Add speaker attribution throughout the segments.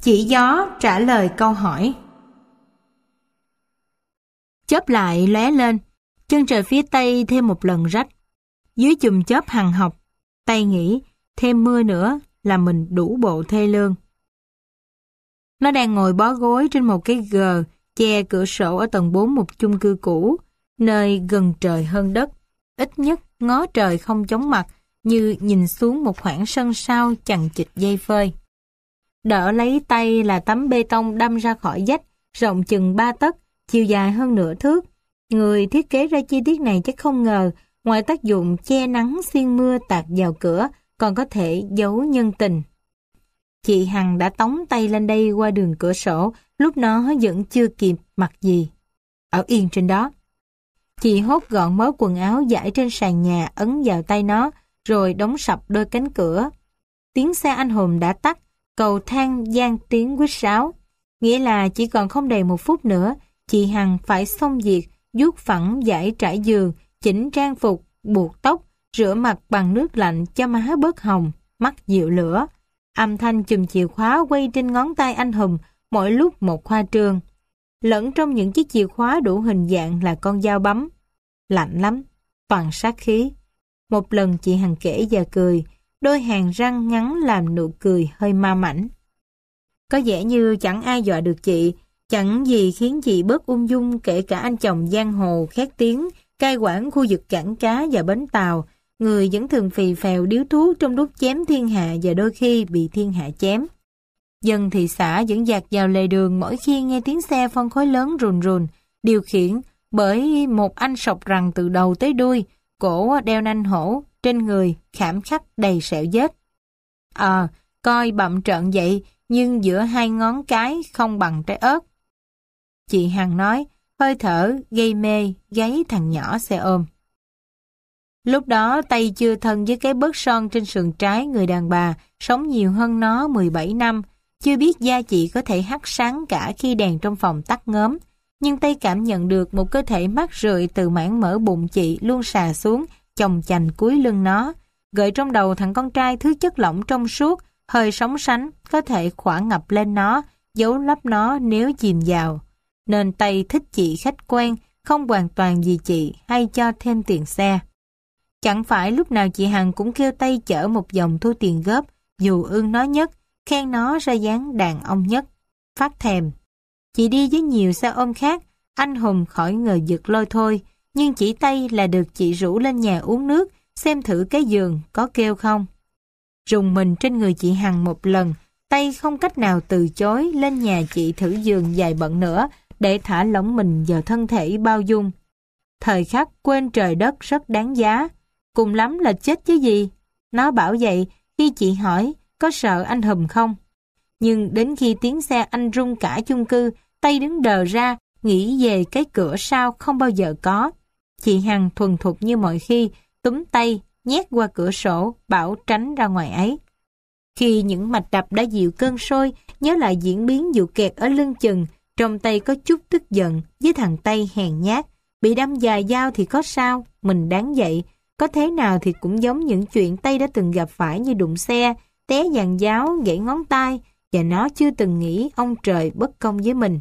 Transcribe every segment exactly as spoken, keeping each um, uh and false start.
Speaker 1: Chỉ gió trả lời câu hỏi. Chớp lại lóe lên, chân trời phía tây thêm một lần rách. Dưới chùm chớp hằng học, tay nghĩ thêm mưa nữa là mình đủ bộ thê lương. Nó đang ngồi bó gối trên một cái gờ che cửa sổ ở tầng bốn một chung cư cũ, nơi gần trời hơn đất, ít nhất ngó trời không chóng mặt, như nhìn xuống một khoảng sân sau chằng chịt dây phơi. Đỡ lấy tay là tấm bê tông đâm ra khỏi vách, rộng chừng ba tấc, chiều dài hơn nửa thước. Người thiết kế ra chi tiết này chắc không ngờ, ngoài tác dụng che nắng xiên mưa tạt vào cửa, còn có thể giấu nhân tình. Chị Hằng đã tống tay lên đây qua đường cửa sổ, lúc nó vẫn chưa kịp mặc gì. Ở yên trên đó. Chị hốt gọn mớ quần áo dải trên sàn nhà ấn vào tay nó, rồi đóng sập đôi cánh cửa. Tiếng xe anh hùng đã tắt, cầu thang vang tiếng huýt sáo. Nghĩa là chỉ còn không đầy một phút nữa, chị Hằng phải xong việc, vuốt phẳng dải trải giường, chỉnh trang phục, buộc tóc, rửa mặt bằng nước lạnh cho má bớt hồng, mắt dịu lửa. Âm thanh chùm chìa khóa quay trên ngón tay anh hùng, mỗi lúc một khoa trương. Lẫn trong những chiếc chìa khóa đủ hình dạng là con dao bấm. Lạnh lắm, toàn sát khí. Một lần chị Hằng kể và cười, đôi hàng răng ngắn làm nụ cười hơi ma mảnh. Có vẻ như chẳng ai dọa được chị, chẳng gì khiến chị bớt ung dung, kể cả anh chồng giang hồ khét tiếng, cai quản khu vực cảng cá và bến tàu, người vẫn thường phì phèo điếu thuốc trong lúc chém thiên hạ và đôi khi bị thiên hạ chém. Dân thị xã vẫn dạt vào lề đường mỗi khi nghe tiếng xe phân khối lớn rùn rùn, điều khiển bởi một anh sọc rằn từ đầu tới đuôi, cổ đeo nanh hổ, trên người khảm khắc đầy sẹo vết. Ờ, coi bậm trợn vậy, nhưng giữa hai ngón cái không bằng trái ớt. Chị Hằng nói, hơi thở gây mê gáy thằng nhỏ xe ôm. Lúc đó tay chưa thân với cái bớt son trên sườn trái người đàn bà, sống nhiều hơn nó mười bảy năm, chưa biết da chị có thể hắt sáng cả khi đèn trong phòng tắt ngóm, nhưng tay cảm nhận được một cơ thể mát rượi từ mảng mỡ bụng chị luôn xà xuống, chồng chành cuối lưng nó, gợi trong đầu thằng con trai thứ chất lỏng trong suốt, hơi sóng sánh, có thể khỏa ngập lên nó, giấu lấp nó nếu chìm vào. Nên tay thích chị khách quen, không hoàn toàn vì chị hay cho thêm tiền xe. Chẳng phải lúc nào chị Hằng cũng kêu tay chở một vòng thu tiền góp, dù ương nó nhất, khen nó ra dáng đàn ông nhất. Phát thèm. Chị đi với nhiều xe ôm khác, anh hùng khỏi ngờ giật lôi thôi, nhưng chỉ tay là được chị rủ lên nhà uống nước, xem thử cái giường có kêu không. Rùng mình trên người chị Hằng một lần, tay không cách nào từ chối lên nhà chị thử giường dài bận nữa, để thả lỏng mình vào thân thể bao dung. Thời khắc quên trời đất rất đáng giá, cùng lắm là chết chứ gì. Nó bảo vậy khi chị hỏi có sợ anh hùm không. Nhưng đến khi tiếng xe anh rung cả chung cư, tay đứng đờ ra, nghĩ về cái cửa sau không bao giờ có. Chị Hằng thuần thục như mọi khi, túm tay, nhét qua cửa sổ, bảo tránh ra ngoài ấy. Khi những mạch đập đã dịu cơn sôi, nhớ lại diễn biến vụ kẹt ở lưng chừng, trong tay có chút tức giận với thằng tay hèn nhát. Bị đâm dài dao thì có sao, mình đáng vậy. Có thế nào thì cũng giống những chuyện tay đã từng gặp phải như đụng xe, té giàn giáo, gãy ngón tay, và nó chưa từng nghĩ ông trời bất công với mình.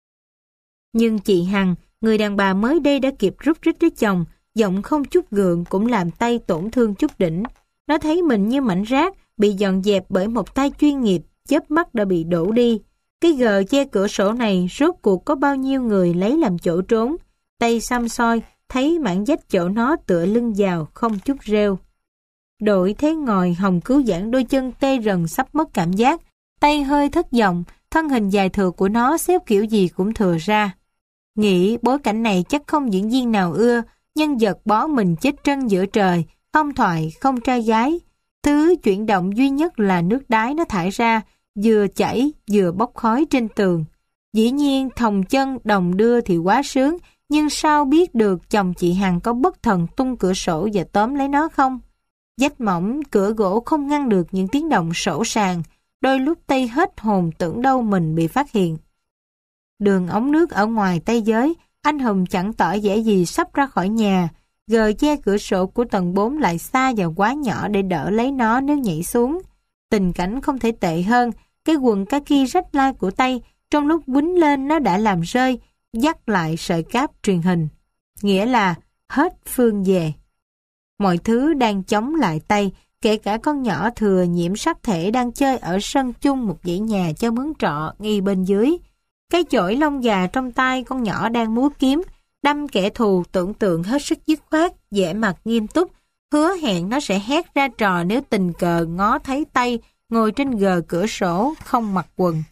Speaker 1: Nhưng chị Hằng, người đàn bà mới đây đã kịp rút rít với chồng, giọng không chút gượng cũng làm tay tổn thương chút đỉnh. Nó thấy mình như mảnh rác, bị dọn dẹp bởi một tay chuyên nghiệp, chớp mắt đã bị đổ đi. Cái gờ che cửa sổ này rốt cuộc có bao nhiêu người lấy làm chỗ trốn. Tay xăm soi, thấy mảng vách chỗ nó tựa lưng vào, không chút rêu. Đội thế ngồi hồng cứu giãn đôi chân tê rần sắp mất cảm giác. Tay hơi thất vọng, thân hình dài thừa của nó xếp kiểu gì cũng thừa ra. Nghĩ bối cảnh này chắc không diễn viên nào ưa, nhân vật bó mình chết trân giữa trời, không thoại, không trai gái. Thứ chuyển động duy nhất là nước đái nó thải ra, vừa chảy vừa bốc khói trên tường. Dĩ nhiên thòng chân đồng đưa thì quá sướng, nhưng sao biết được chồng chị Hằng có bất thần tung cửa sổ và tóm lấy nó không? Vách mỏng, cửa gỗ không ngăn được những tiếng động sổ sàng, đôi lúc tay hết hồn tưởng đâu mình bị phát hiện. Đường ống nước ở ngoài tay giới, anh Hùng chẳng tỏ vẻ gì sắp ra khỏi nhà, gờ che cửa sổ của tầng bốn lại xa và quá nhỏ để đỡ lấy nó nếu nhảy xuống. Tình cảnh không thể tệ hơn, cái quần kaki rách lai của Tây, trong lúc quýnh lên nó đã làm rơi, dắt lại sợi cáp truyền hình. Nghĩa là hết phương về. Mọi thứ đang chống lại Tây, kể cả con nhỏ thừa nhiễm sắc thể đang chơi ở sân chung một dãy nhà cho mướn trọ ngay bên dưới. Cái chổi lông gà trong tay con nhỏ đang múa kiếm, đâm kẻ thù tưởng tượng hết sức dứt khoát, vẻ mặt nghiêm túc, hứa hẹn nó sẽ hét ra trò nếu tình cờ ngó thấy Tây ngồi trên gờ cửa sổ, không mặc quần.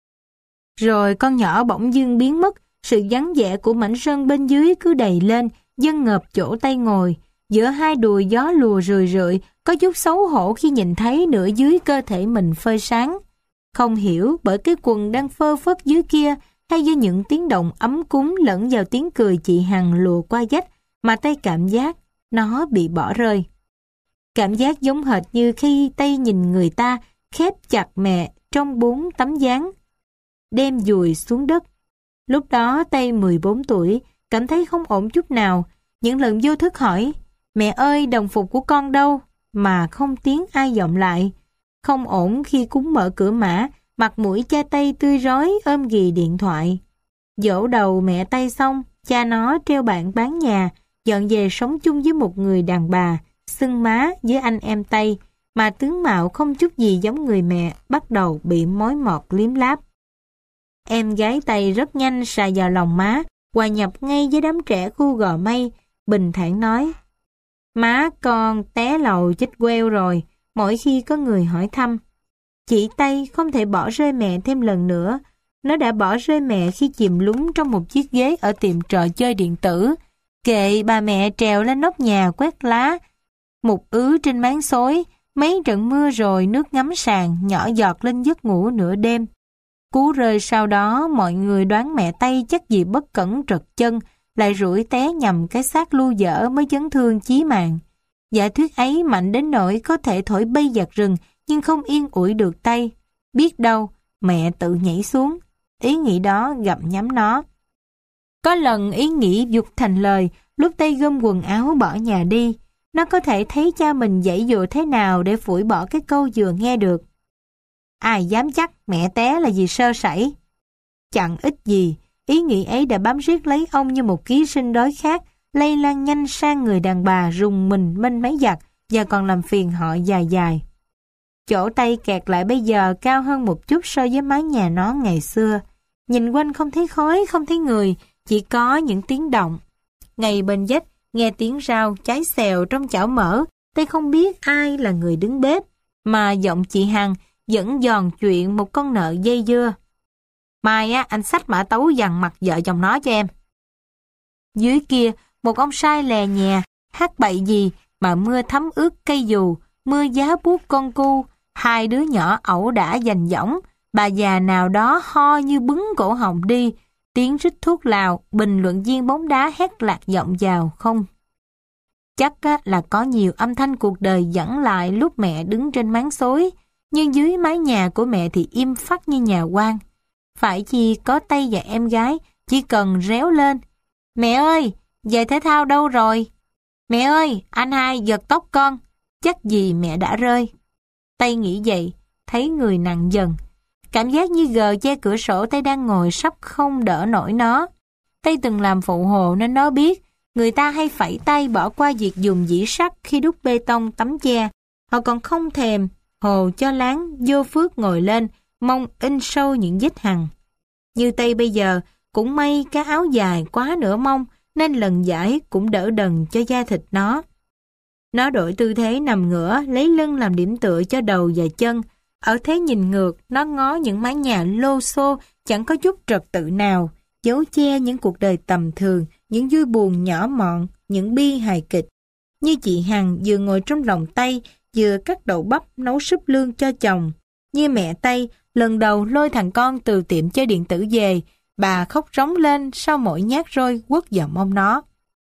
Speaker 1: Rồi con nhỏ bỗng dưng biến mất, sự vắng vẻ của mảnh sân bên dưới cứ đầy lên, dâng ngợp chỗ Tây ngồi. Giữa hai đùi gió lùa rười rượi, có chút xấu hổ khi nhìn thấy nửa dưới cơ thể mình phơi sáng. Không hiểu bởi cái quần đang phơ phất dưới kia, hay do những tiếng động ấm cúng lẫn vào tiếng cười chị Hằng lùa qua vách, mà Tây cảm giác nó bị bỏ rơi. Cảm giác giống hệt như khi Tây nhìn người ta khép chặt mẹ trong bốn tấm dáng, đem dùi xuống đất. Lúc đó Tây mười bốn tuổi, cảm thấy không ổn chút nào. Những lần vô thức hỏi, mẹ ơi đồng phục của con đâu? Mà không tiếng ai vọng lại. Không ổn khi cúng mở cửa mã, mặt mũi cha Tây tươi rói ôm ghì điện thoại. Dỗ đầu mẹ Tây xong, cha nó treo bạn bán nhà, dọn về sống chung với một người đàn bà, xưng má với anh em Tây, mà tướng mạo không chút gì giống người mẹ, bắt đầu bị mối mọt liếm láp. Em gái Tây rất nhanh xà vào lòng má, hòa nhập ngay với đám trẻ khu Gò Mây, bình thản nói, má con té lầu chết queo rồi, mỗi khi có người hỏi thăm. Chị Tây không thể bỏ rơi mẹ thêm lần nữa. Nó đã bỏ rơi mẹ khi chìm lún trong một chiếc ghế ở tiệm trò chơi điện tử. Kệ bà mẹ trèo lên nóc nhà quét lá, mục ứ trên máng xối, mấy trận mưa rồi nước ngắm sàn nhỏ giọt lên giấc ngủ nửa đêm. Cú rơi sau đó mọi người đoán mẹ Tây chắc gì bất cẩn trật chân, lại rủi té nhầm cái xác lu dở mới chấn thương chí mạng. Giả thuyết ấy mạnh đến nỗi có thể thổi bay giặc rừng, nhưng không yên ủi được Tây. Biết đâu, mẹ tự nhảy xuống. Ý nghĩ đó gặm nhắm nó. Có lần ý nghĩ dục thành lời, lúc Tây gom quần áo bỏ nhà đi, nó có thể thấy cha mình giãy dụa thế nào để phủi bỏ cái câu vừa nghe được. Ai dám chắc mẹ té là vì sơ sẩy. Chẳng ít gì, ý nghĩ ấy đã bám riết lấy ông như một ký sinh đói khát, lây lan nhanh sang người đàn bà rùng mình mênh máy giặt và còn làm phiền họ dài dài. Chỗ Tây kẹt lại bây giờ cao hơn một chút so với mái nhà nó ngày xưa. Nhìn quanh không thấy khói, không thấy người, chỉ có những tiếng động. Ngay bên vách, nghe tiếng rau cháy xèo trong chảo mỡ, Tây không biết ai là người đứng bếp, mà giọng chị Hằng vẫn giòn chuyện một con nợ dây dưa. Mai á, anh xách mã tấu dằn mặt vợ chồng nó cho em. Dưới kia, một ông sai lè nhè, hát bậy gì mà mưa thấm ướt cây dù, mưa giá buốt con cu, hai đứa nhỏ ẩu đả giành giỏng, bà già nào đó ho như bứng cổ họng đi, tiếng rít thuốc lào, bình luận viên bóng đá hét lạc giọng vào không. Chắc á, là có nhiều âm thanh cuộc đời dẫn lại lúc mẹ đứng trên máng xối, nhưng dưới mái nhà của mẹ thì im phắt như nhà quan. Phải chi có Tây và em gái, chỉ cần réo lên. Mẹ ơi, giày thể thao đâu rồi? Mẹ ơi, anh hai giật tóc con. Chắc gì mẹ đã rơi. Tây nghĩ vậy, thấy người nặng dần. Cảm giác như gờ che cửa sổ Tây đang ngồi sắp không đỡ nổi nó. Tây từng làm phụ hồ nên nó biết, người ta hay phẩy tay bỏ qua việc dùng dĩ sắt khi đúc bê tông tấm che. Họ còn không thèm, hồ cho láng, vô phước ngồi lên, mong in sâu những vết hằn. Như Tây bây giờ, cũng may cái áo dài quá nửa mông, nên lần giải cũng đỡ đần cho da thịt nó. Nó đổi tư thế nằm ngửa, lấy lưng làm điểm tựa cho đầu và chân. Ở thế nhìn ngược, nó ngó những mái nhà lô xô, chẳng có chút trật tự nào, giấu che những cuộc đời tầm thường, những vui buồn nhỏ mọn, những bi hài kịch. Như chị Hằng vừa ngồi trong lòng Tây, vừa cắt đậu bắp nấu súp lương cho chồng. Như mẹ Tây, lần đầu lôi thằng con từ tiệm chơi điện tử về, bà khóc rống lên sau mỗi nhát roi quất vào mông nó.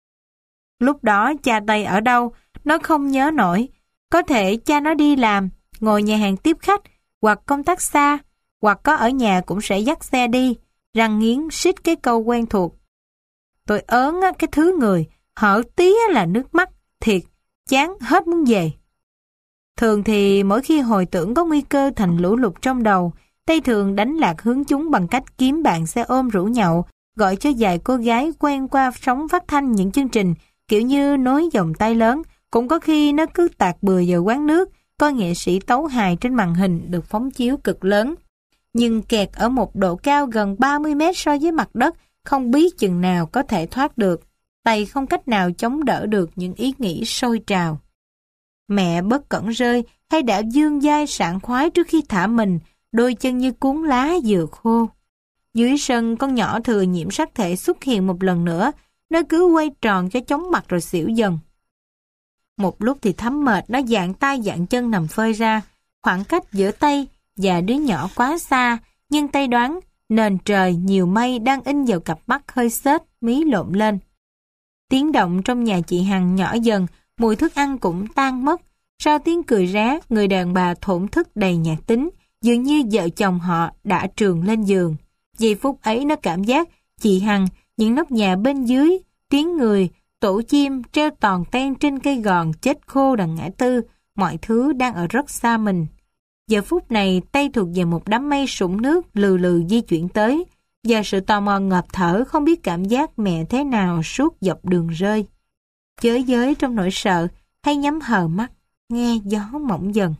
Speaker 1: Lúc đó cha Tây ở đâu, nó không nhớ nổi. Có thể cha nó đi làm, ngồi nhà hàng tiếp khách, hoặc công tác xa, hoặc có ở nhà cũng sẽ dắt xe đi, răng nghiến xít cái câu quen thuộc. Tôi ớn á, cái thứ người, hở tía là nước mắt, thiệt, chán hết muốn về. Thường thì mỗi khi hồi tưởng có nguy cơ thành lũ lụt trong đầu, Tây thường đánh lạc hướng chúng bằng cách kiếm bạn xe ôm rủ nhậu, gọi cho vài cô gái quen qua sóng phát thanh những chương trình kiểu như nối vòng tay lớn. Cũng có khi nó cứ tạt bừa vào quán nước, coi nghệ sĩ tấu hài trên màn hình được phóng chiếu cực lớn. Nhưng kẹt ở một độ cao gần ba mươi mét so với mặt đất, không biết chừng nào có thể thoát được. Tay không cách nào chống đỡ được những ý nghĩ sôi trào. Mẹ bất cẩn rơi hay đã dương dai sảng khoái trước khi thả mình, đôi chân như cuốn lá dừa khô. Dưới sân, con nhỏ thừa nhiễm sắc thể xuất hiện một lần nữa, nó cứ quay tròn cho chóng mặt rồi xỉu dần. Một lúc thì thấm mệt, nó dạn tay dạn chân nằm phơi ra. Khoảng cách giữa tay và đứa nhỏ quá xa, nhưng tay đoán nền trời nhiều mây đang in vào cặp mắt hơi xếch, mí lộn lên. Tiếng động trong nhà chị Hằng nhỏ dần, mùi thức ăn cũng tan mất. Sau tiếng cười ré, người đàn bà thổn thức đầy nhạt tính, dường như vợ chồng họ đã trườn lên giường. Giây phút ấy nó cảm giác chị Hằng, những nóc nhà bên dưới, tiếng người, tổ chim treo toàn ten trên cây gòn chết khô đằng ngã tư, mọi thứ đang ở rất xa mình. Giờ phút này tay thuộc về một đám mây sũng nước lừ lừ di chuyển tới, và sự tò mò ngập thở không biết cảm giác mẹ thế nào suốt dọc đường rơi. Chới giới trong nỗi sợ, hay nhắm hờ mắt, nghe gió mỏng dần.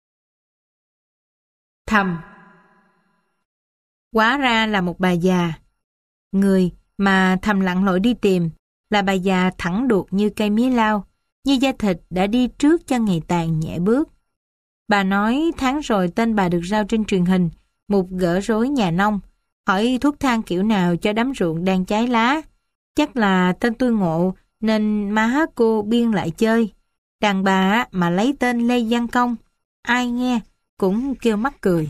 Speaker 1: Thầm. Hóa ra là một bà già. Người mà Thầm lặn lội đi tìm là bà già thẳng đuột như cây mía lao, như da thịt đã đi trước cho ngày tàn nhẹ bước. Bà nói tháng rồi tên bà được rao trên truyền hình, một gỡ rối nhà nông, hỏi thuốc thang kiểu nào cho đám ruộng đang cháy lá. Chắc là tên tôi ngộ nên má cô biên lại chơi. Đàn bà mà lấy tên Lê Văn Công, ai nghe cũng kêu mắc cười.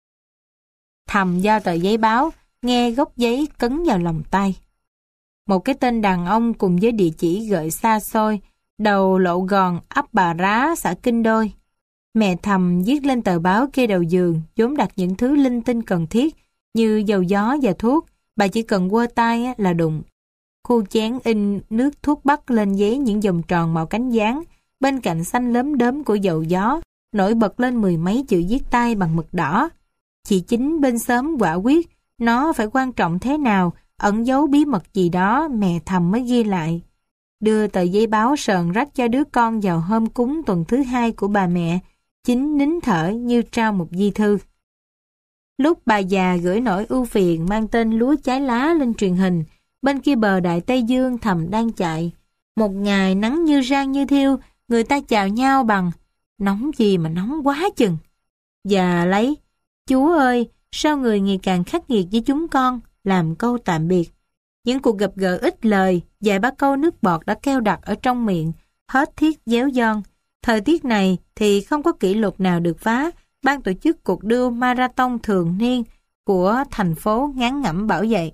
Speaker 1: Thầm giao tờ giấy báo, nghe gốc giấy cấn vào lòng tay. Một cái tên đàn ông cùng với địa chỉ gợi xa xôi, đầu lộ gòn ấp Bà Rá, xã Kinh Đôi. Mẹ Thầm viết lên tờ báo kê đầu giường, vốn đặt những thứ linh tinh cần thiết như dầu gió và thuốc, bà chỉ cần quơ tay là đụng. Khu chén in nước thuốc bắc lên giấy những vòng tròn màu cánh gián, bên cạnh xanh lấm đốm của dầu gió, nổi bật lên mười mấy chữ viết tay bằng mực đỏ. Chị Chính bên xóm quả quyết, nó phải quan trọng thế nào, ẩn giấu bí mật gì đó mẹ Thầm mới ghi lại. Đưa tờ giấy báo sờn rách cho đứa con vào hôm cúng tuần thứ hai của bà mẹ, Chính nín thở như trao một di thư. Lúc bà già gửi nỗi ưu phiền mang tên lúa cháy lá lên truyền hình, bên kia bờ Đại Tây Dương Thầm đang chạy. Một ngày nắng như rang như thiêu, người ta chào nhau bằng nóng gì mà nóng quá chừng. Và lấy, Chúa ơi, sao người ngày càng khắc nghiệt với chúng con, làm câu tạm biệt. Những cuộc gặp gỡ ít lời, vài ba câu nước bọt đã keo đặc ở trong miệng, hết thiết déo giòn. Thời tiết này thì không có kỷ lục nào được phá, ban tổ chức cuộc đua marathon thường niên của thành phố ngán ngẩm bảo vậy.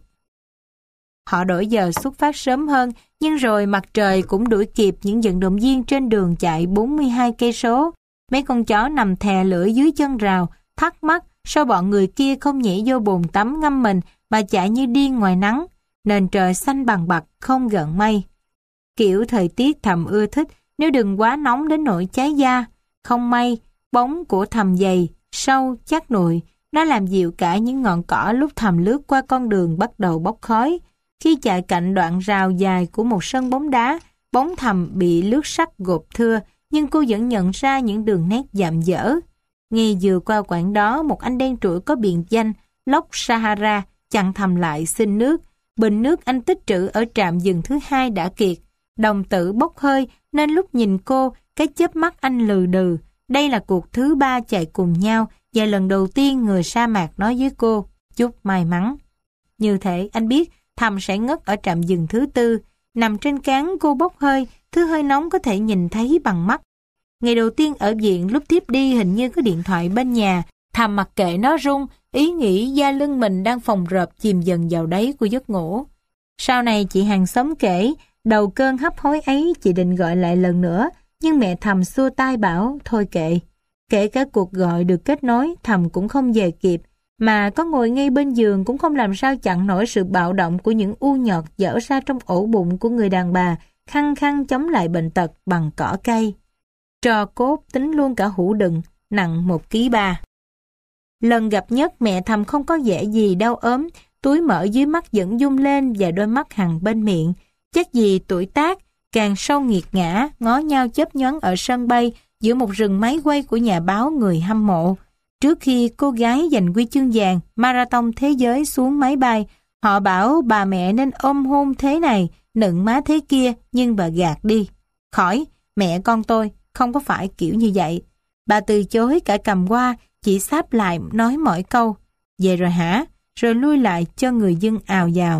Speaker 1: Họ đổi giờ xuất phát sớm hơn, nhưng rồi mặt trời cũng đuổi kịp những vận động viên trên đường chạy bốn mươi hai cây số. Mấy con chó nằm thè lưỡi dưới chân rào, thắc mắc sao bọn người kia không nhảy vô bồn tắm ngâm mình mà chạy như điên ngoài nắng. Nền trời xanh bằng bạc, không gợn mây. Kiểu thời tiết Thầm ưa thích, nếu đừng quá nóng đến nỗi cháy da. Không may, bóng của Thầm dày, sâu, chắc nụi. Nó làm dịu cả những ngọn cỏ lúc Thầm lướt qua con đường bắt đầu bốc khói. Khi chạy cạnh đoạn rào dài của một sân bóng đá, bóng Thầm bị lướt sắt gột thưa, nhưng cô vẫn nhận ra những đường nét dạm dở. Ngay vừa qua quãng đó, một anh đen trụi có biệt danh Lốc Sahara chặn Thầm lại xin nước. Bình nước anh tích trữ ở trạm dừng thứ hai đã kiệt. Đồng tử bốc hơi nên lúc nhìn cô, cái chớp mắt anh lừ đừ. Đây là cuộc thứ ba chạy cùng nhau và lần đầu tiên người sa mạc nói với cô, chúc may mắn. Như thế anh biết Thầm sẽ ngất ở trạm dừng thứ tư. Nằm trên cán cô bốc hơi, thứ hơi nóng có thể nhìn thấy bằng mắt. Ngày đầu tiên ở viện lúc tiếp đi hình như có điện thoại bên nhà. Thầm mặc kệ nó rung, ý nghĩ da lưng mình đang phồng rộp chìm dần vào đáy của giấc ngủ. Sau này chị hàng xóm kể, đầu cơn hấp hối ấy chị định gọi lại lần nữa, nhưng mẹ Thầm xua tay bảo thôi kệ. Kể cả cuộc gọi được kết nối, Thầm cũng không về kịp, mà có ngồi ngay bên giường cũng không làm sao chặn nổi sự bạo động của những u nhọt dở ra trong ổ bụng của người đàn bà, khăng khăng chống lại bệnh tật bằng cỏ cây. Trò cốt tính luôn cả hũ đựng, nặng một ký ba. Lần gặp nhất mẹ Thầm không có vẻ gì đau ốm, túi mỡ dưới mắt vẫn rung lên và đôi mắt hằn bên miệng. Chắc gì tuổi tác, càng sâu nghiệt ngã, ngó nhau chớp nhoáng ở sân bay giữa một rừng máy quay của nhà báo người hâm mộ. Trước khi cô gái giành huy chương vàng marathon thế giới xuống máy bay, họ bảo bà mẹ nên ôm hôn thế này, nựng má thế kia, nhưng bà gạt đi. Khỏi, mẹ con tôi, không có phải kiểu như vậy. Bà từ chối cả cầm qua, chỉ sáp lại nói mỗi câu, về rồi hả? Rồi lui lại cho người dân ào vào.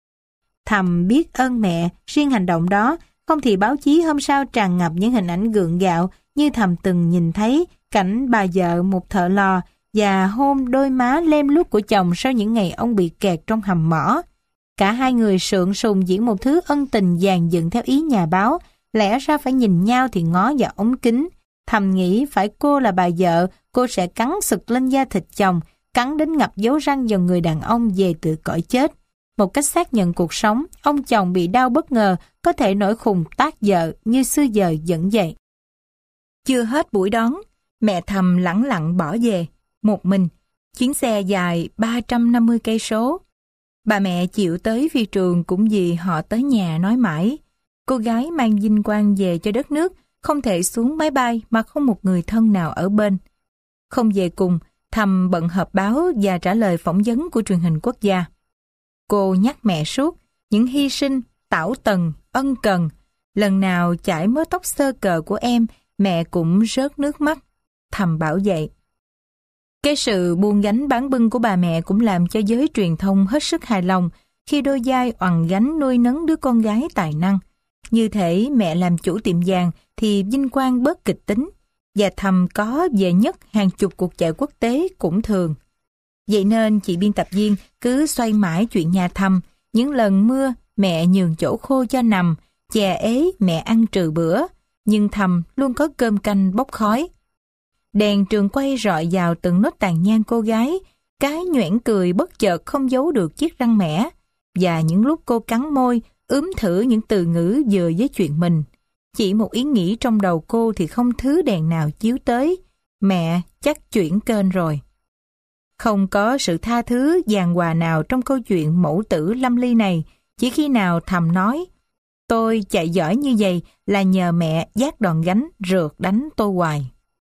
Speaker 1: Thầm biết ơn mẹ, riêng hành động đó, không thì báo chí hôm sau tràn ngập những hình ảnh gượng gạo như Thầm từng nhìn thấy cảnh bà vợ một thợ lò và hôn đôi má lem luốc của chồng sau những ngày ông bị kẹt trong hầm mỏ. Cả hai người sượng sùng diễn một thứ ân tình dàn dựng theo ý nhà báo, lẽ ra phải nhìn nhau thì ngó vào ống kính. Thầm nghĩ phải cô là bà vợ, cô sẽ cắn sực lên da thịt chồng, cắn đến ngập dấu răng vào người đàn ông về từ cõi chết. Một cách xác nhận cuộc sống, ông chồng bị đau bất ngờ, có thể nổi khùng tát vợ như xưa giờ vẫn vậy. Chưa hết buổi đón, mẹ Thầm lẳng lặng bỏ về, một mình, chuyến xe dài ba trăm năm mươi cây số. Bà mẹ chịu tới phi trường cũng vì họ tới nhà nói mãi. Cô gái mang vinh quang về cho đất nước, không thể xuống máy bay mà không một người thân nào ở bên. Không về cùng, Thầm bận họp báo và trả lời phỏng vấn của truyền hình quốc gia. Cô nhắc mẹ suốt, những hy sinh, tảo tần, ân cần. Lần nào chải mớ tóc sơ cờ của em, mẹ cũng rớt nước mắt. Thầm bảo vậy. Cái sự buông gánh bán bưng của bà mẹ cũng làm cho giới truyền thông hết sức hài lòng khi đôi vai oằn gánh nuôi nấng đứa con gái tài năng. Như thể mẹ làm chủ tiệm vàng thì vinh quang bớt kịch tính, và Thầm có về nhất hàng chục cuộc chạy quốc tế cũng thường. Vậy nên chị biên tập viên cứ xoay mãi chuyện nhà Thầm. Những lần mưa mẹ nhường chỗ khô cho nằm, chè ế mẹ ăn trừ bữa, nhưng Thầm luôn có cơm canh bốc khói. Đèn trường quay rọi vào từng nốt tàn nhang cô gái, cái nhoẻn cười bất chợt không giấu được chiếc răng mẻ, và những lúc cô cắn môi, ướm thử những từ ngữ vừa với chuyện mình. Chỉ một ý nghĩ trong đầu cô thì không thứ đèn nào chiếu tới, mẹ chắc chuyển kênh rồi. Không có sự tha thứ giàn hòa nào trong câu chuyện mẫu tử lâm ly này, chỉ khi nào Thầm nói, tôi chạy giỏi như vậy là nhờ mẹ vác đòn gánh rượt đánh tôi hoài.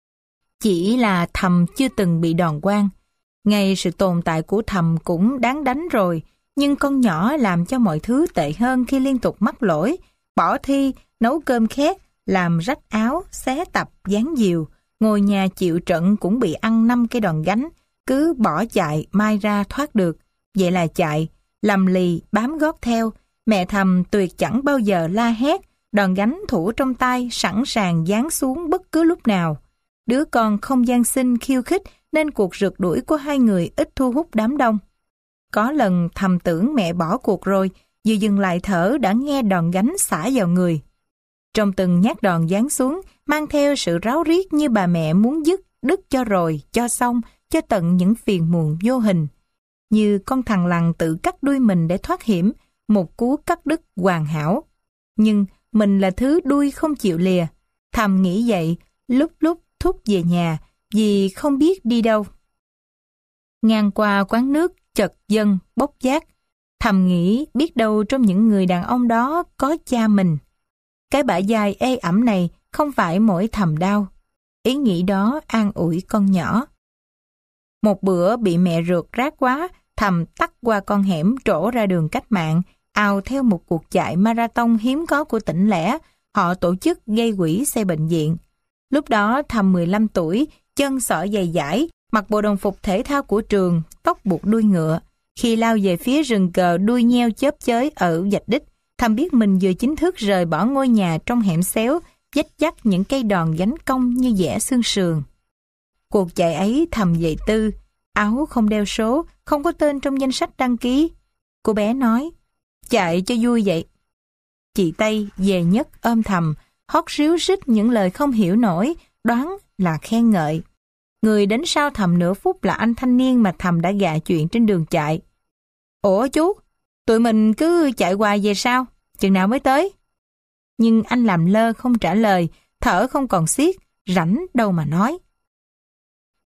Speaker 1: Chỉ là Thầm chưa từng bị đòn quan. Ngay sự tồn tại của Thầm cũng đáng đánh rồi, nhưng con nhỏ làm cho mọi thứ tệ hơn khi liên tục mắc lỗi, bỏ thi, nấu cơm khét, làm rách áo, xé tập, dán diều, ngồi nhà chịu trận cũng bị ăn năm cái đòn gánh, cứ bỏ chạy mai ra thoát được. Vậy là chạy, lầm lì bám gót theo, mẹ Thầm tuyệt chẳng bao giờ la hét, đòn gánh thủ trong tay sẵn sàng giáng xuống bất cứ lúc nào. Đứa con không gian sinh khiêu khích nên cuộc rượt đuổi của hai người ít thu hút đám đông. Có lần Thầm tưởng mẹ bỏ cuộc rồi, vừa dừng lại thở đã nghe đòn gánh xả vào người. Trong từng nhát đòn giáng xuống, mang theo sự ráo riết như bà mẹ muốn dứt, đứt cho rồi, cho xong, cho tận những phiền muộn vô hình. Như con thằn lằn tự cắt đuôi mình để thoát hiểm, một cú cắt đứt hoàn hảo. Nhưng mình là thứ đuôi không chịu lìa. Thầm nghĩ vậy, lúc lúc thúc về nhà, vì không biết đi đâu. Ngang qua quán nước, chật dân, bốc giác. Thầm nghĩ biết đâu trong những người đàn ông đó có cha mình. Cái bả vai ê ẩm này không phải mỗi Thầm đau. Ý nghĩ đó an ủi con nhỏ. Một bữa bị mẹ rượt rát quá, Thầm tắt qua con hẻm trổ ra đường Cách Mạng, ào theo một cuộc chạy marathon hiếm có của tỉnh lẻ, họ tổ chức gây quỹ xây bệnh viện. Lúc đó Thầm mười lăm tuổi, chân xỏ giày dải, mặc bộ đồng phục thể thao của trường, tóc buộc đuôi ngựa. Khi lao về phía rừng cờ đuôi nheo chớp chới ở vạch đích, Thầm biết mình vừa chính thức rời bỏ ngôi nhà trong hẻm xéo, dách dắt những cây đòn gánh cong như vẽ xương sườn. Cuộc chạy ấy Thầm dậy tư, áo không đeo số, không có tên trong danh sách đăng ký. Cô bé nói, chạy cho vui vậy. Chị Tây về nhất ôm Thầm, hót ríu rít những lời không hiểu nổi, đoán là khen ngợi. Người đến sau Thầm nửa phút là anh thanh niên mà Thầm đã gạ chuyện trên đường chạy. Ủa chú, tụi mình cứ chạy hoài về sao? Chừng nào mới tới? Nhưng anh làm lơ không trả lời, thở không còn xiết, rảnh đâu mà nói.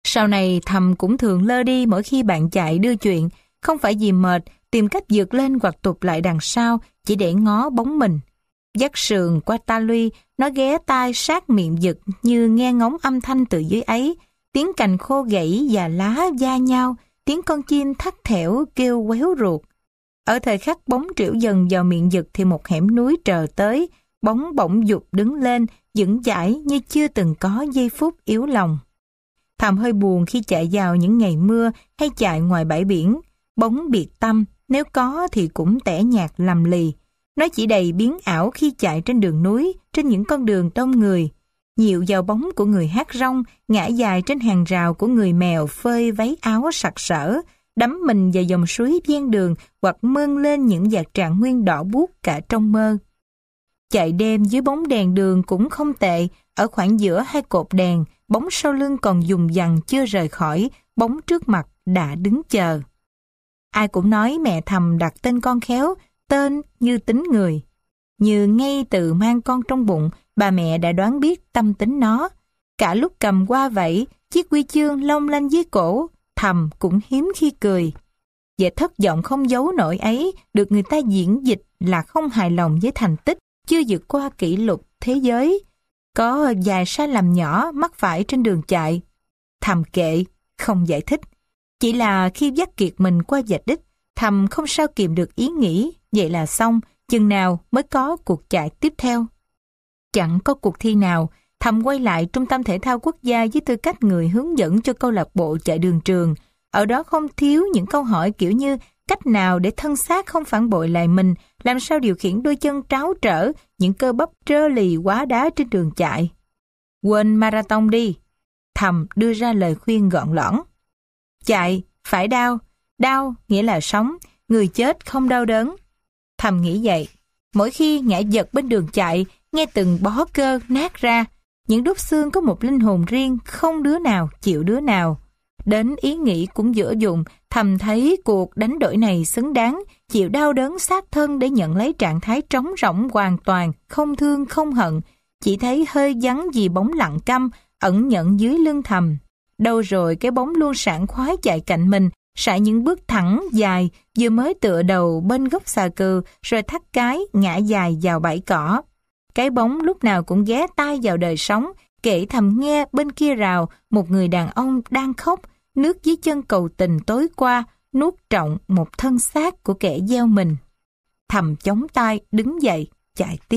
Speaker 1: Sau này Thầm cũng thường lơ đi mỗi khi bạn chạy đưa chuyện, không phải vì mệt, tìm cách vượt lên hoặc tụt lại đằng sau chỉ để ngó bóng mình. Dắt sườn qua ta luy, nó ghé tai sát miệng giật như nghe ngóng âm thanh từ dưới ấy, tiếng cành khô gãy và lá va nhau, tiếng con chim thắt thẻo kêu quéo ruột. Ở thời khắc bóng triểu dần vào miệng giật thì một hẻm núi trờ tới, bóng bỗng dục đứng lên, vững chãi như chưa từng có giây phút yếu lòng. Thầm hơi buồn khi chạy vào những ngày mưa hay chạy ngoài bãi biển. Bóng biệt tâm, nếu có thì cũng tẻ nhạt lầm lì. Nó chỉ đầy biến ảo khi chạy trên đường núi, trên những con đường đông người. Nhiều vào bóng của người hát rong, ngã dài trên hàng rào của người mèo phơi váy áo sặc sỡ, đắm mình vào dòng suối ven đường hoặc mơn lên những vạt trạng nguyên đỏ buốt cả trong mơ. Chạy đêm dưới bóng đèn đường cũng không tệ, ở khoảng giữa hai cột đèn, bóng sau lưng còn dùng dằng chưa rời khỏi, bóng trước mặt đã đứng chờ. Ai cũng nói mẹ Thầm đặt tên con khéo, tên như tính người. Như ngay từ mang con trong bụng, bà mẹ đã đoán biết tâm tính nó. Cả lúc cầm qua vẫy, chiếc huy chương long lanh dưới cổ, Thầm cũng hiếm khi cười. Vẻ thất vọng không giấu nổi ấy được người ta diễn dịch là không hài lòng với thành tích chưa vượt qua kỷ lục thế giới. Có vài sai lầm nhỏ mắc phải trên đường chạy. Thầm kệ, không giải thích. Chỉ là khi dắt kiệt mình qua vạch đích, Thầm không sao kìm được ý nghĩ, vậy là xong, chừng nào mới có cuộc chạy tiếp theo. Chẳng có cuộc thi nào, Thầm quay lại Trung tâm Thể thao Quốc gia với tư cách người hướng dẫn cho câu lạc bộ chạy đường trường. Ở đó không thiếu những câu hỏi kiểu như cách nào để thân xác không phản bội lại mình, làm sao điều khiển đôi chân tráo trở, những cơ bắp trơ lì quá đá trên đường chạy. Quên marathon đi. Thầm đưa ra lời khuyên gọn lõn. Chạy, phải đau. Đau nghĩa là sống, người chết không đau đớn. Thầm nghĩ vậy. Mỗi khi ngã giật bên đường chạy, nghe từng bó cơ nát ra, những đốt xương có một linh hồn riêng, không đứa nào chịu đứa nào. Đến ý nghĩ cũng dở dụng, Thầm thấy cuộc đánh đổi này xứng đáng, chịu đau đớn xác thân để nhận lấy trạng thái trống rỗng hoàn toàn, không thương không hận, chỉ thấy hơi vắng vì bóng lặng câm, ẩn nhận dưới lưng Thầm. Đâu rồi cái bóng luôn sảng khoái chạy cạnh mình, sải những bước thẳng, dài, vừa mới tựa đầu bên gốc xà cừ, rồi thắt cái, ngã dài vào bãi cỏ. Cái bóng lúc nào cũng ghé tai vào đời sống, kể Thầm nghe bên kia rào, một người đàn ông đang khóc, nước dưới chân cầu tình tối qua, nuốt trọn một thân xác của kẻ gieo mình. Thầm chống tay, đứng dậy, chạy tiếp.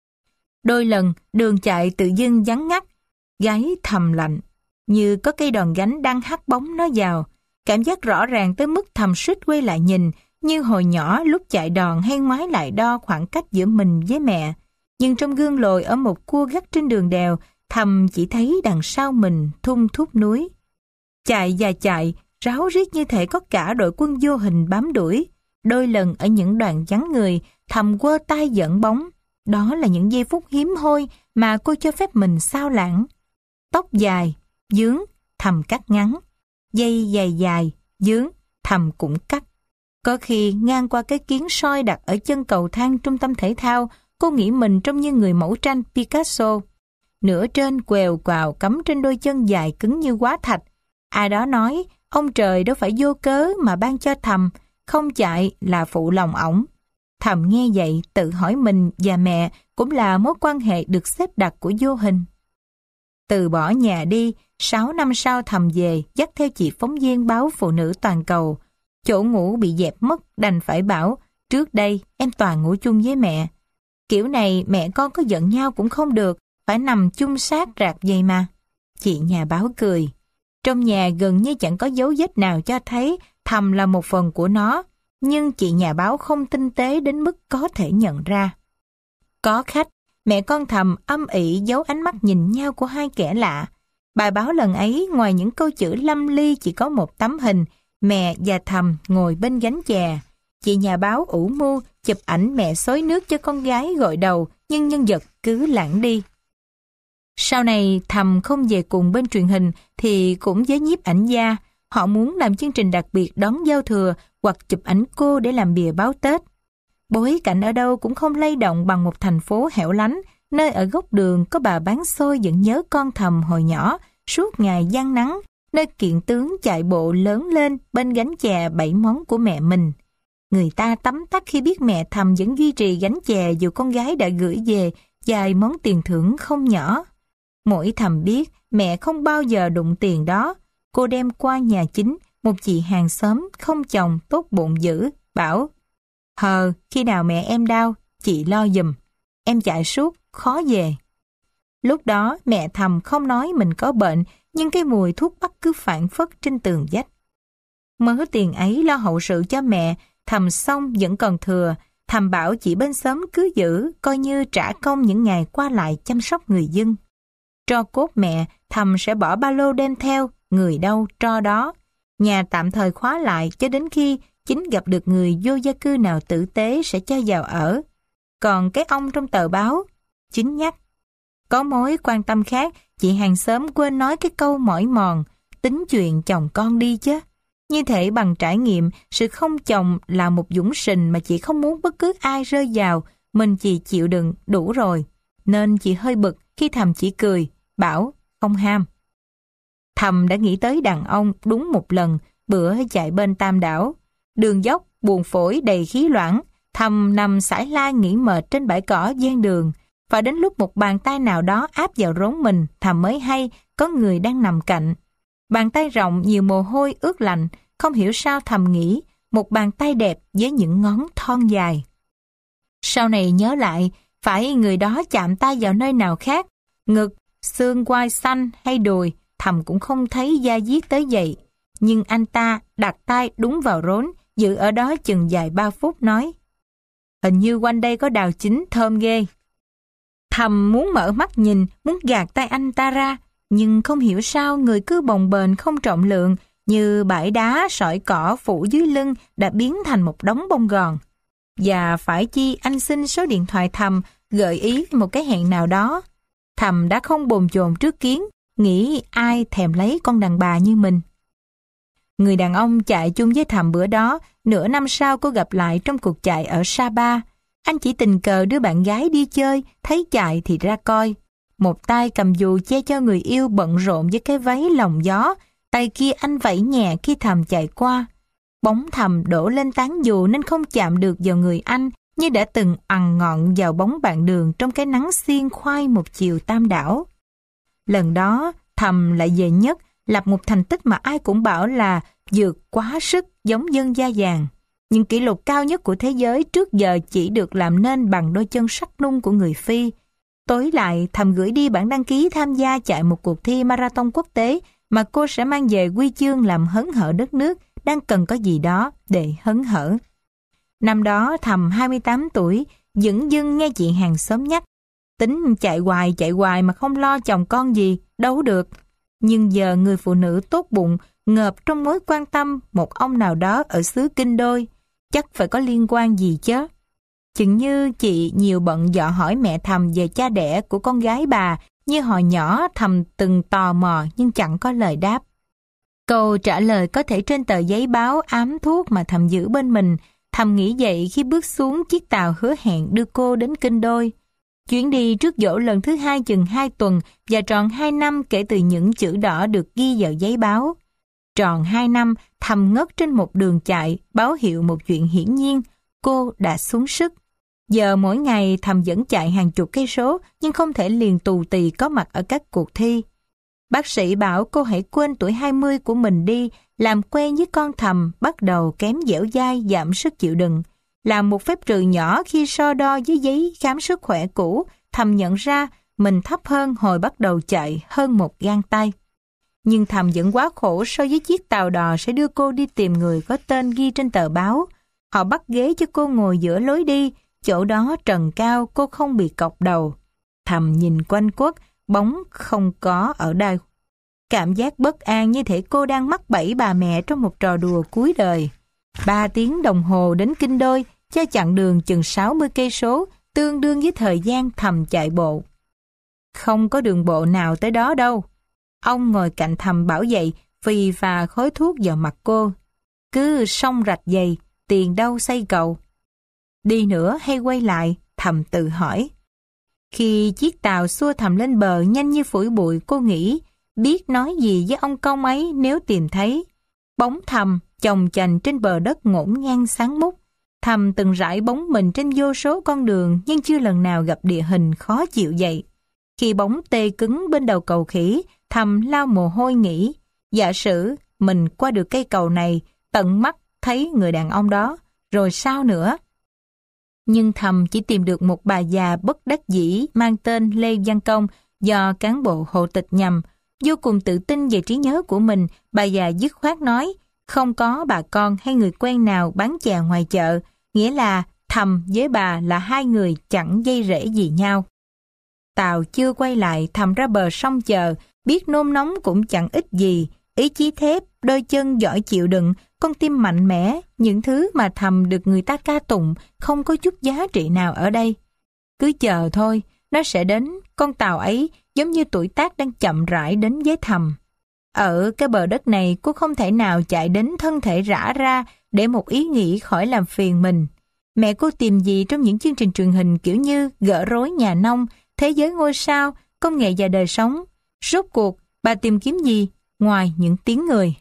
Speaker 1: Đôi lần, đường chạy tự dưng vắng ngắt, gáy Thầm lạnh, như có cây đòn gánh đang hắt bóng nó vào. Cảm giác rõ ràng tới mức Thầm suýt quay lại nhìn, như hồi nhỏ lúc chạy đòn hay ngoái lại đo khoảng cách giữa mình với mẹ. Nhưng trong gương lồi ở một cua gắt trên đường đèo, Thầm chỉ thấy đằng sau mình thung thúc núi. Chạy và chạy, ráo riết như thể có cả đội quân vô hình bám đuổi. Đôi lần ở những đoạn vắng người, Thầm quơ tay dẫn bóng. Đó là những giây phút hiếm hoi mà cô cho phép mình sao lãng. Tóc dài, dướng, Thầm cắt ngắn. Dây dài dài, dướng, Thầm cũng cắt. Có khi ngang qua cái kiến soi đặt ở chân cầu thang trung tâm thể thao, cô nghĩ mình trông như người mẫu tranh Picasso. Nửa trên quèo quào cắm trên đôi chân dài cứng như hóa thạch. Ai đó nói, ông trời đâu phải vô cớ mà ban cho Thầm, không chạy là phụ lòng ổng. Thầm nghe vậy tự hỏi mình và mẹ cũng là mối quan hệ được xếp đặt của vô hình. Từ bỏ nhà đi, sáu năm sau Thầm về, dắt theo chị phóng viên báo Phụ Nữ Toàn Cầu. Chỗ ngủ bị dẹp mất, đành phải bảo, trước đây em toàn ngủ chung với mẹ. Kiểu này mẹ con có giận nhau cũng không được, phải nằm chung sát rạp vậy mà. Chị nhà báo cười. Trong nhà gần như chẳng có dấu vết nào cho thấy Thầm là một phần của nó, nhưng chị nhà báo không tinh tế đến mức có thể nhận ra. Có khách, mẹ con Thầm âm ỉ giấu ánh mắt nhìn nhau của hai kẻ lạ. Bài báo lần ấy ngoài những câu chữ lâm ly chỉ có một tấm hình, mẹ và Thầm ngồi bên gánh chè. Chị nhà báo ủ mưu chụp ảnh mẹ xối nước cho con gái gội đầu, nhưng nhân vật cứ lãng đi. Sau này Thầm không về cùng bên truyền hình thì cũng với nhiếp ảnh gia. Họ muốn làm chương trình đặc biệt đón giao thừa hoặc chụp ảnh cô để làm bìa báo Tết. Bối cảnh ở đâu cũng không lay động bằng một thành phố hẻo lánh, nơi ở góc đường có bà bán xôi vẫn nhớ con Thầm hồi nhỏ, suốt ngày giăng nắng, nơi kiện tướng chạy bộ lớn lên bên gánh chè bảy món của mẹ mình. Người ta tấm tắc khi biết mẹ Thầm vẫn duy trì gánh chè dù con gái đã gửi về vài món tiền thưởng không nhỏ. Mỗi Thầm biết mẹ không bao giờ đụng tiền đó, cô đem qua nhà chính, một chị hàng xóm không chồng tốt bụng dữ, bảo: "Hờ, khi nào mẹ em đau, chị lo giùm. Em chạy suốt, khó về." Lúc đó mẹ Thầm không nói mình có bệnh, nhưng cái mùi thuốc bắc cứ phảng phất trên tường vách. Mớ tiền ấy lo hậu sự cho mẹ Thầm xong vẫn còn thừa. Thầm bảo chị bên xóm cứ giữ, coi như trả công những ngày qua lại chăm sóc người dân. Tro cốt mẹ Thầm sẽ bỏ ba lô đem theo, người đâu tro đó. Nhà tạm thời khóa lại cho đến khi chính gặp được người vô gia cư nào tử tế sẽ cho vào ở. Còn cái ông trong tờ báo, chính nhắc: "Có mối quan tâm khác, chị hàng xóm quên nói cái câu mỏi mòn, tính chuyện chồng con đi chứ." Như thể bằng trải nghiệm, sự không chồng là một dũng sình mà chị không muốn bất cứ ai rơi vào, mình chị chịu đựng đủ rồi. Nên chị hơi bực khi Thầm chỉ cười, bảo không ham. Thầm đã nghĩ tới đàn ông đúng một lần, bữa chạy bên Tam Đảo. Đường dốc, buồn phổi đầy khí loãng, Thầm nằm sải lai nghỉ mệt trên bãi cỏ ven đường. Và đến lúc một bàn tay nào đó áp vào rốn mình, Thầm mới hay có người đang nằm cạnh. Bàn tay rộng nhiều mồ hôi ướt lạnh, không hiểu sao Thầm nghĩ một bàn tay đẹp với những ngón thon dài. Sau này nhớ lại, phải người đó chạm tay vào nơi nào khác, ngực, xương quai xanh hay đùi, Thầm cũng không thấy da diết tới vậy. Nhưng anh ta đặt tay đúng vào rốn, giữ ở đó chừng vài ba phút nói: "Hình như quanh đây có đào chín thơm ghê." Thầm muốn mở mắt nhìn, muốn gạt tay anh ta ra, nhưng không hiểu sao người cứ bồng bềnh không trọng lượng, như bãi đá sỏi cỏ phủ dưới lưng đã biến thành một đống bông gòn. Và phải chi anh xin số điện thoại Thầm, gợi ý một cái hẹn nào đó. Thầm đã không bồn chồn trước kiến, nghĩ ai thèm lấy con đàn bà như mình. Người đàn ông chạy chung với Thầm bữa đó, nửa năm sau cô gặp lại trong cuộc chạy ở Sapa. Anh chỉ tình cờ đưa bạn gái đi chơi, thấy chạy thì ra coi. Một tay cầm dù che cho người yêu bận rộn với cái váy lồng gió, tay kia anh vẫy nhẹ khi Thầm chạy qua. Bóng Thầm đổ lên tán dù nên không chạm được vào người anh, như đã từng ằn ngọn vào bóng bạn đường trong cái nắng xiên khoai một chiều Tam Đảo. Lần đó, Thầm lại về nhất, lập một thành tích mà ai cũng bảo là vượt quá sức giống dân da vàng. Những kỷ lục cao nhất của thế giới trước giờ chỉ được làm nên bằng đôi chân sắc nung của người Phi. Tối lại, Thầm gửi đi bản đăng ký tham gia chạy một cuộc thi marathon quốc tế mà cô sẽ mang về huy chương làm hớn hở đất nước đang cần có gì đó để hớn hở. Năm đó Thầm hai mươi tám tuổi, dửng dưng nghe chị hàng xóm nhắc: "Tính chạy hoài chạy hoài mà không lo chồng con gì, đâu được." Nhưng giờ người phụ nữ tốt bụng ngợp trong mối quan tâm một ông nào đó ở xứ Kinh Đôi, chắc phải có liên quan gì chứ. Chừng như chị nhiều bận dọ hỏi mẹ Thầm về cha đẻ của con gái bà, như hồi nhỏ Thầm từng tò mò nhưng chẳng có lời đáp. Câu trả lời có thể trên tờ giấy báo ám thuốc mà Thầm giữ bên mình. Thầm nghĩ vậy khi bước xuống chiếc tàu hứa hẹn đưa cô đến Kinh Đôi. Chuyến đi trước dỗ lần thứ hai chừng hai tuần và tròn hai năm kể từ những chữ đỏ được ghi vào giấy báo. Tròn hai năm, Thầm ngất trên một đường chạy, báo hiệu một chuyện hiển nhiên, cô đã xuống sức. Giờ mỗi ngày Thầm vẫn chạy hàng chục cây số nhưng không thể liền tù tì có mặt ở các cuộc thi. Bác sĩ bảo cô hãy quên tuổi hai mươi của mình đi, làm quen với con Thầm, bắt đầu kém dẻo dai, giảm sức chịu đựng. Làm một phép trừ nhỏ khi so đo với giấy khám sức khỏe cũ, Thầm nhận ra mình thấp hơn hồi bắt đầu chạy hơn một gang tay. Nhưng Thầm vẫn quá khổ so với chiếc tàu đò sẽ đưa cô đi tìm người có tên ghi trên tờ báo. Họ bắt ghế cho cô ngồi giữa lối đi, chỗ đó trần cao, cô không bị cọc đầu. Thầm nhìn quanh quất, bóng không có ở đâu. Cảm giác bất an như thể cô đang mắc bẫy bà mẹ trong một trò đùa cuối đời. Ba tiếng đồng hồ đến Kinh Đôi, cho chặng đường chừng sáu mươi cây số, tương đương với thời gian Thầm chạy bộ. Không có đường bộ nào tới đó đâu. Ông ngồi cạnh Thầm bảo vậy, phì phà khói thuốc vào mặt cô. Cứ sông rạch dày, tiền đâu xây cầu. Đi nữa hay quay lại, Thầm tự hỏi. Khi chiếc tàu xua Thầm lên bờ nhanh như phủi bụi, cô nghĩ biết nói gì với ông công ấy nếu tìm thấy. Bóng Thầm chồng chành trên bờ đất ngổn ngang sáng mút. Thầm từng rải bóng mình trên vô số con đường nhưng chưa lần nào gặp địa hình khó chịu vậy. Khi bóng tê cứng bên đầu cầu khỉ, Thầm lau mồ hôi nghĩ, giả sử mình qua được cây cầu này, tận mắt thấy người đàn ông đó, rồi sao nữa? Nhưng Thầm chỉ tìm được một bà già bất đắc dĩ mang tên Lê Văn Công do cán bộ hộ tịch nhầm. Vô cùng tự tin về trí nhớ của mình, bà già dứt khoát nói, không có bà con hay người quen nào bán chè ngoài chợ, nghĩa là Thầm với bà là hai người chẳng dây rễ gì nhau. Tàu chưa quay lại, Thầm ra bờ sông chờ, biết nôn nóng cũng chẳng ích gì, ý chí thép, đôi chân giỏi chịu đựng, con tim mạnh mẽ, những thứ mà Thầm được người ta ca tụng không có chút giá trị nào ở đây. Cứ chờ thôi, nó sẽ đến, con tàu ấy giống như tuổi tác đang chậm rãi đến với Thầm. Ở cái bờ đất này cô không thể nào chạy đến thân thể rã ra để một ý nghĩ khỏi làm phiền mình. Mẹ cô tìm gì trong những chương trình truyền hình kiểu như Gỡ rối nhà nông, Thế giới ngôi sao, Công nghệ và đời sống? Rốt cuộc, bà tìm kiếm gì ngoài những tiếng người?